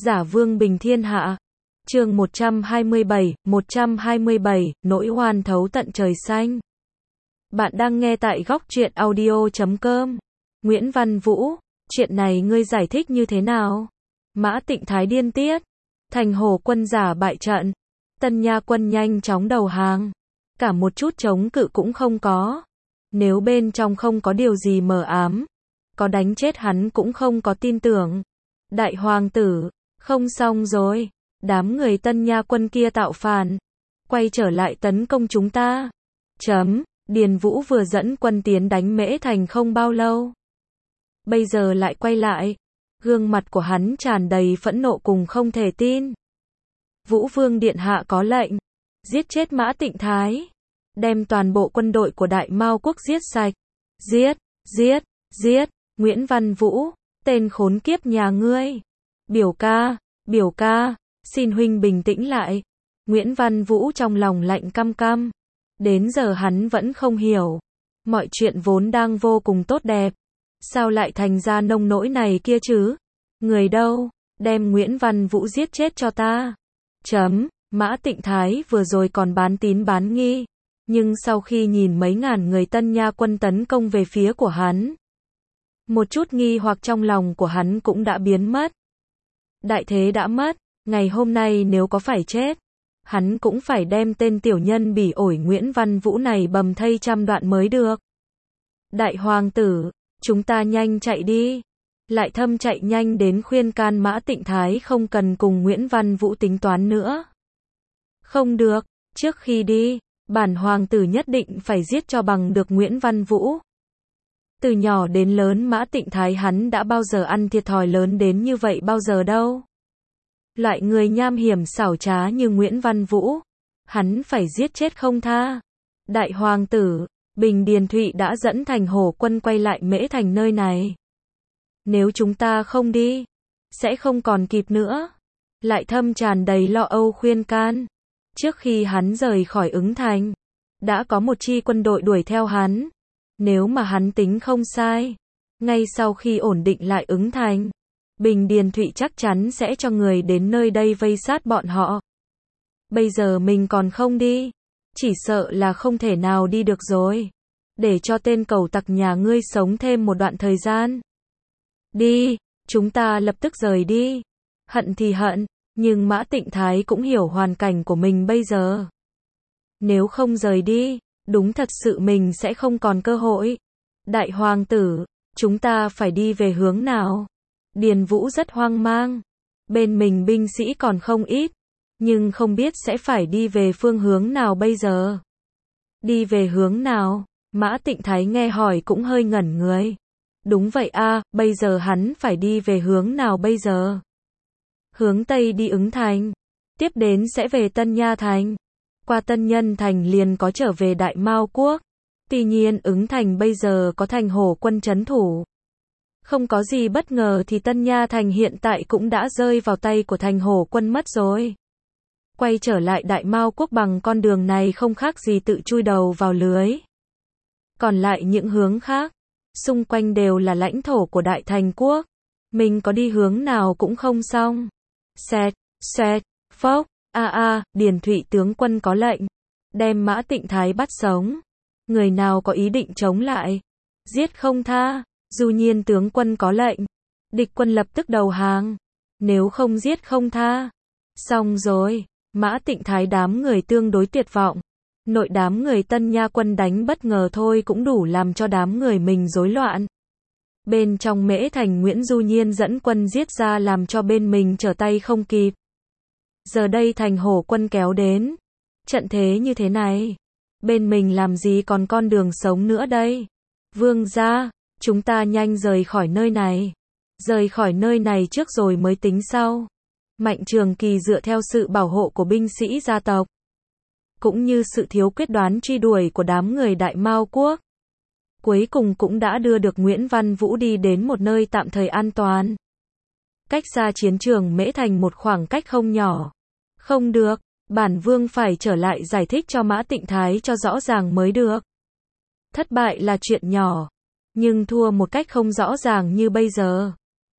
Giả vương bình thiên hạ. Chương 127, nỗi oan thấu tận trời xanh. Bạn đang nghe tại góc truyện audio.com. Nguyễn Văn Vũ, chuyện này ngươi giải thích như thế nào? Mã Tịnh Thái điên tiết. Thành Hồ quân giả bại trận. Tân Nha quân nhanh chóng đầu hàng. Cả một chút chống cự cũng không có. Nếu bên trong không có điều gì mờ ám, có đánh chết hắn cũng không có tin tưởng. Đại hoàng tử, không xong rồi. Đám người Tân Nha quân kia tạo phản, quay trở lại tấn công chúng ta. Điền Vũ vừa dẫn quân tiến đánh Mễ Thành không bao lâu, bây giờ lại quay lại. Gương mặt của hắn tràn đầy phẫn nộ cùng không thể tin. Vũ Vương điện hạ có lệnh, giết chết Mã Tịnh Thái, đem toàn bộ quân đội của Đại Mao quốc giết sạch. Giết, Nguyễn Văn Vũ, tên khốn kiếp nhà ngươi. Biểu ca, xin huynh bình tĩnh lại. Nguyễn Văn Vũ trong lòng lạnh căm căm. Đến giờ hắn vẫn không hiểu. Mọi chuyện vốn đang vô cùng tốt đẹp, sao lại thành ra nông nỗi này kia chứ? Người đâu? Đem Nguyễn Văn Vũ giết chết cho ta. Mã Tịnh Thái vừa rồi còn bán tín bán nghi, nhưng sau khi nhìn mấy ngàn người Tân Nha quân tấn công về phía của hắn, một chút nghi hoặc trong lòng của hắn cũng đã biến mất. Đại thế đã mất, ngày hôm nay nếu có phải chết, hắn cũng phải đem tên tiểu nhân bỉ ổi Nguyễn Văn Vũ này bầm thây trăm đoạn mới được. Đại hoàng tử, chúng ta nhanh chạy đi. Lại Thâm chạy nhanh đến khuyên can Mã Tịnh Thái không cần cùng Nguyễn Văn Vũ tính toán nữa. Không được, trước khi đi, bản hoàng tử nhất định phải giết cho bằng được Nguyễn Văn Vũ. Từ nhỏ đến lớn Mã Tịnh Thái hắn đã bao giờ ăn thiệt thòi lớn đến như vậy bao giờ đâu. Loại người nham hiểm xảo trá như Nguyễn Văn Vũ, hắn phải giết chết không tha. Đại hoàng tử, Bình Điền Thụy đã dẫn Thành Hồ quân quay lại Mễ Thành nơi này. Nếu chúng ta không đi, sẽ không còn kịp nữa. Lại Thâm tràn đầy lo âu khuyên can. Trước khi hắn rời khỏi Ứng Thành, đã có một chi quân đội đuổi theo hắn. Nếu mà hắn tính không sai, ngay sau khi ổn định lại Ứng Thành, Bình Điền Thụy chắc chắn sẽ cho người đến nơi đây vây sát bọn họ. Bây giờ mình còn không đi, chỉ sợ là không thể nào đi được rồi. Để cho tên cẩu tặc nhà ngươi sống thêm một đoạn thời gian. Đi, chúng ta lập tức rời đi. Hận thì hận, nhưng Mã Tịnh Thái cũng hiểu hoàn cảnh của mình bây giờ. Nếu không rời đi, đúng thật sự mình sẽ không còn cơ hội. Đại hoàng tử, chúng ta phải đi về hướng nào? Điền Vũ rất hoang mang. Bên mình binh sĩ còn không ít, nhưng không biết sẽ phải đi về phương hướng nào bây giờ. Đi về hướng nào? Mã Tịnh Thái nghe hỏi cũng hơi ngẩn người. Đúng vậy a, bây giờ hắn phải đi về hướng nào bây giờ? Hướng Tây đi Ứng Thành, tiếp đến sẽ về Tân Nha Thành. Qua Tân Nhân Thành liền có trở về Đại Mao quốc. Tuy nhiên Ứng Thành bây giờ có Thành Hồ quân trấn thủ. Không có gì bất ngờ thì Tân Nha Thành hiện tại cũng đã rơi vào tay của Thành Hồ quân mất rồi. Quay trở lại Đại Mao quốc bằng con đường này không khác gì tự chui đầu vào lưới. Còn lại những hướng khác, xung quanh đều là lãnh thổ của Đại Thành quốc. Mình có đi hướng nào cũng không xong. Phốc, Điền Thụy tướng quân có lệnh, đem Mã Tịnh Thái bắt sống. Người nào có ý định chống lại, giết không tha. Du Nhiên tướng quân có lệnh, địch quân lập tức đầu hàng. Nếu không giết không tha. Xong rồi, Mã Tịnh Thái đám người tương đối tuyệt vọng. Nội đám người Tân Nha quân đánh bất ngờ thôi cũng đủ làm cho đám người mình rối loạn. Bên trong Mễ Thành Nguyễn Du Nhiên dẫn quân giết ra làm cho bên mình trở tay không kịp. Giờ đây Thành Hồ quân kéo đến. Trận thế như thế này, bên mình làm gì còn con đường sống nữa đây? Vương gia, chúng ta nhanh rời khỏi nơi này. Rời khỏi nơi này trước rồi mới tính sau. Mạnh Trường Kỳ dựa theo sự bảo hộ của binh sĩ gia tộc, cũng như sự thiếu quyết đoán truy đuổi của đám người Đại Mao quốc, cuối cùng cũng đã đưa được Nguyễn Văn Vũ đi đến một nơi tạm thời an toàn. Cách xa chiến trường Mễ Thành một khoảng cách không nhỏ. Không được, bản vương phải trở lại giải thích cho Mã Tịnh Thái cho rõ ràng mới được. Thất bại là chuyện nhỏ, nhưng thua một cách không rõ ràng như bây giờ,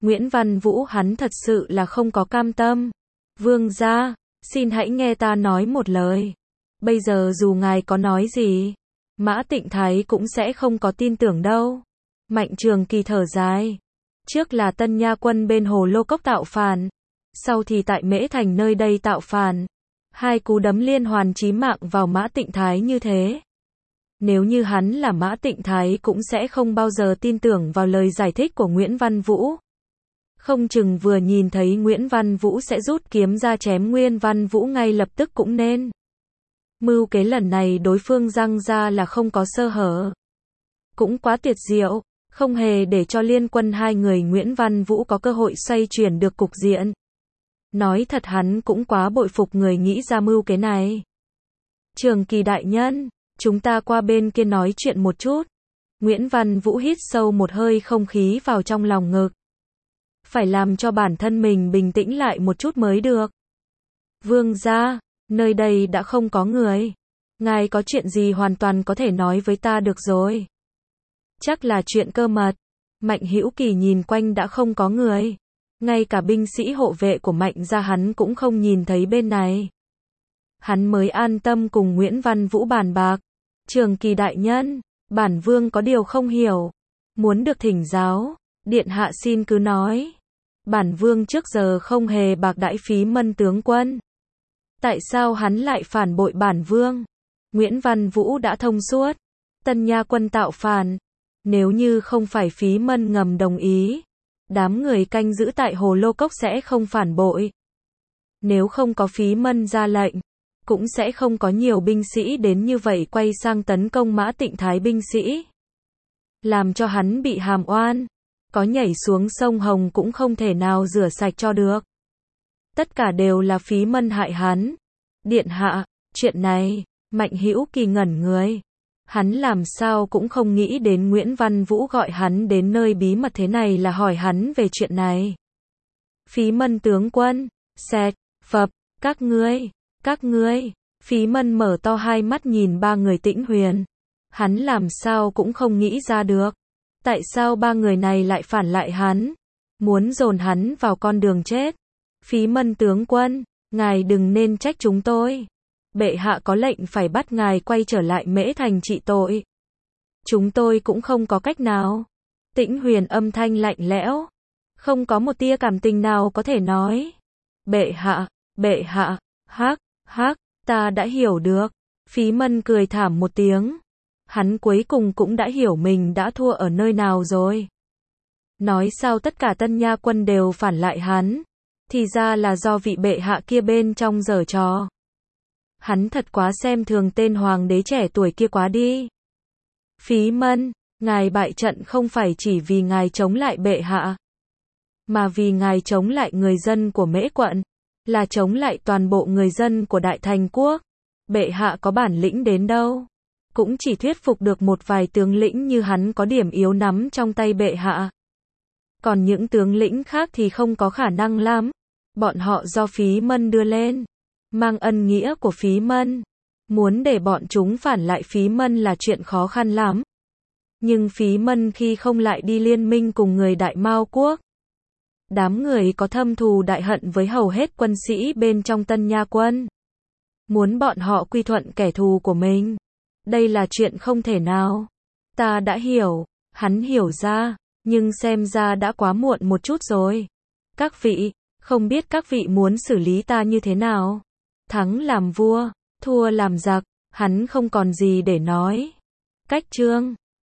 Nguyễn Văn Vũ hắn thật sự là không có cam tâm. Vương gia, xin hãy nghe ta nói một lời. Bây giờ dù ngài có nói gì, Mã Tịnh Thái cũng sẽ không có tin tưởng đâu. Mạnh Trường Kỳ thở dài. Trước là Tân Nha quân bên Hồ Lô Cốc tạo phản, sau thì tại Mễ Thành nơi đây tạo phản. Hai cú đấm liên hoàn chí mạng vào Mã Tịnh Thái như thế. Nếu như hắn là Mã Tịnh Thái cũng sẽ không bao giờ tin tưởng vào lời giải thích của Nguyễn Văn Vũ. Không chừng vừa nhìn thấy Nguyễn Văn Vũ sẽ rút kiếm ra chém Nguyễn Văn Vũ ngay lập tức cũng nên. Mưu kế lần này đối phương răng ra là không có sơ hở. Cũng quá tuyệt diệu, không hề để cho liên quân hai người Nguyễn Văn Vũ có cơ hội xoay chuyển được cục diện. Nói thật hắn cũng quá bội phục người nghĩ ra mưu kế này. Trường Kỳ đại nhân, chúng ta qua bên kia nói chuyện một chút. Nguyễn Văn Vũ hít sâu một hơi không khí vào trong lòng ngực. Phải làm cho bản thân mình bình tĩnh lại một chút mới được. Vương gia, nơi đây đã không có người. Ngài có chuyện gì hoàn toàn có thể nói với ta được rồi. Chắc là chuyện cơ mật. Mạnh Hữu Kỳ nhìn quanh đã không có người. Ngay cả binh sĩ hộ vệ của Mạnh gia hắn cũng không nhìn thấy bên này. Hắn mới an tâm cùng Nguyễn Văn Vũ bàn bạc. Trường Kỳ đại nhân, bản vương có điều không hiểu. Muốn được thỉnh giáo, điện hạ xin cứ nói. Bản vương trước giờ không hề bạc đãi Phí Mân tướng quân. Tại sao hắn lại phản bội bản vương? Nguyễn Văn Vũ đã thông suốt. Tân Nha quân tạo phản. Nếu như không phải Phí Mân ngầm đồng ý, đám người canh giữ tại Hồ Lô Cốc sẽ không phản bội. Nếu không có Phí Mân ra lệnh, cũng sẽ không có nhiều binh sĩ đến như vậy quay sang tấn công Mã Tịnh Thái binh sĩ. Làm cho hắn bị hàm oan. Có nhảy xuống sông Hồng cũng không thể nào rửa sạch cho được. Tất cả đều là Phí Mân hại hắn. Điện hạ, chuyện này, Mạnh Hữu Kỳ ngẩn người. Hắn làm sao cũng không nghĩ đến Nguyễn Văn Vũ gọi hắn đến nơi bí mật thế này là hỏi hắn về chuyện này. Phí Mân tướng quân, xẹt, phập, các ngươi, Phí Mân mở to hai mắt nhìn ba người Tĩnh Huyền. Hắn làm sao cũng không nghĩ ra được. Tại sao ba người này lại phản lại hắn? Muốn dồn hắn vào con đường chết. Phí Mân tướng quân, ngài đừng nên trách chúng tôi. Bệ hạ có lệnh phải bắt ngài quay trở lại Mễ Thành trị tội. Chúng tôi cũng không có cách nào. Tĩnh Huyền âm thanh lạnh lẽo. Không có một tia cảm tình nào có thể nói. Bệ hạ, hắc, ta đã hiểu được. Phí Mân cười thảm một tiếng. Hắn cuối cùng cũng đã hiểu mình đã thua ở nơi nào rồi. Nói sao tất cả Tân Nha quân đều phản lại hắn. Thì ra là do vị bệ hạ kia bên trong giở trò. Hắn thật quá xem thường tên hoàng đế trẻ tuổi kia quá đi. Phí Mân, ngài bại trận không phải chỉ vì ngài chống lại bệ hạ, mà vì ngài chống lại người dân của Mễ quận, là chống lại toàn bộ người dân của Đại Thành quốc. Bệ hạ có bản lĩnh đến đâu, cũng chỉ thuyết phục được một vài tướng lĩnh như hắn có điểm yếu nắm trong tay bệ hạ. Còn những tướng lĩnh khác thì không có khả năng lắm. Bọn họ do Phí Mân đưa lên, mang ân nghĩa của Phí Mân. Muốn để bọn chúng phản lại Phí Mân là chuyện khó khăn lắm. Nhưng Phí Mân khi không lại đi liên minh cùng người Đại Mao quốc. Đám người có thâm thù đại hận với hầu hết quân sĩ bên trong Tân Nha quân. Muốn bọn họ quy thuận kẻ thù của mình. Đây là chuyện không thể nào. Ta đã hiểu, hắn hiểu ra, nhưng xem ra đã quá muộn một chút rồi. Các vị, không biết các vị muốn xử lý ta như thế nào? Thắng làm vua, thua làm giặc, hắn không còn gì để nói. Cách chương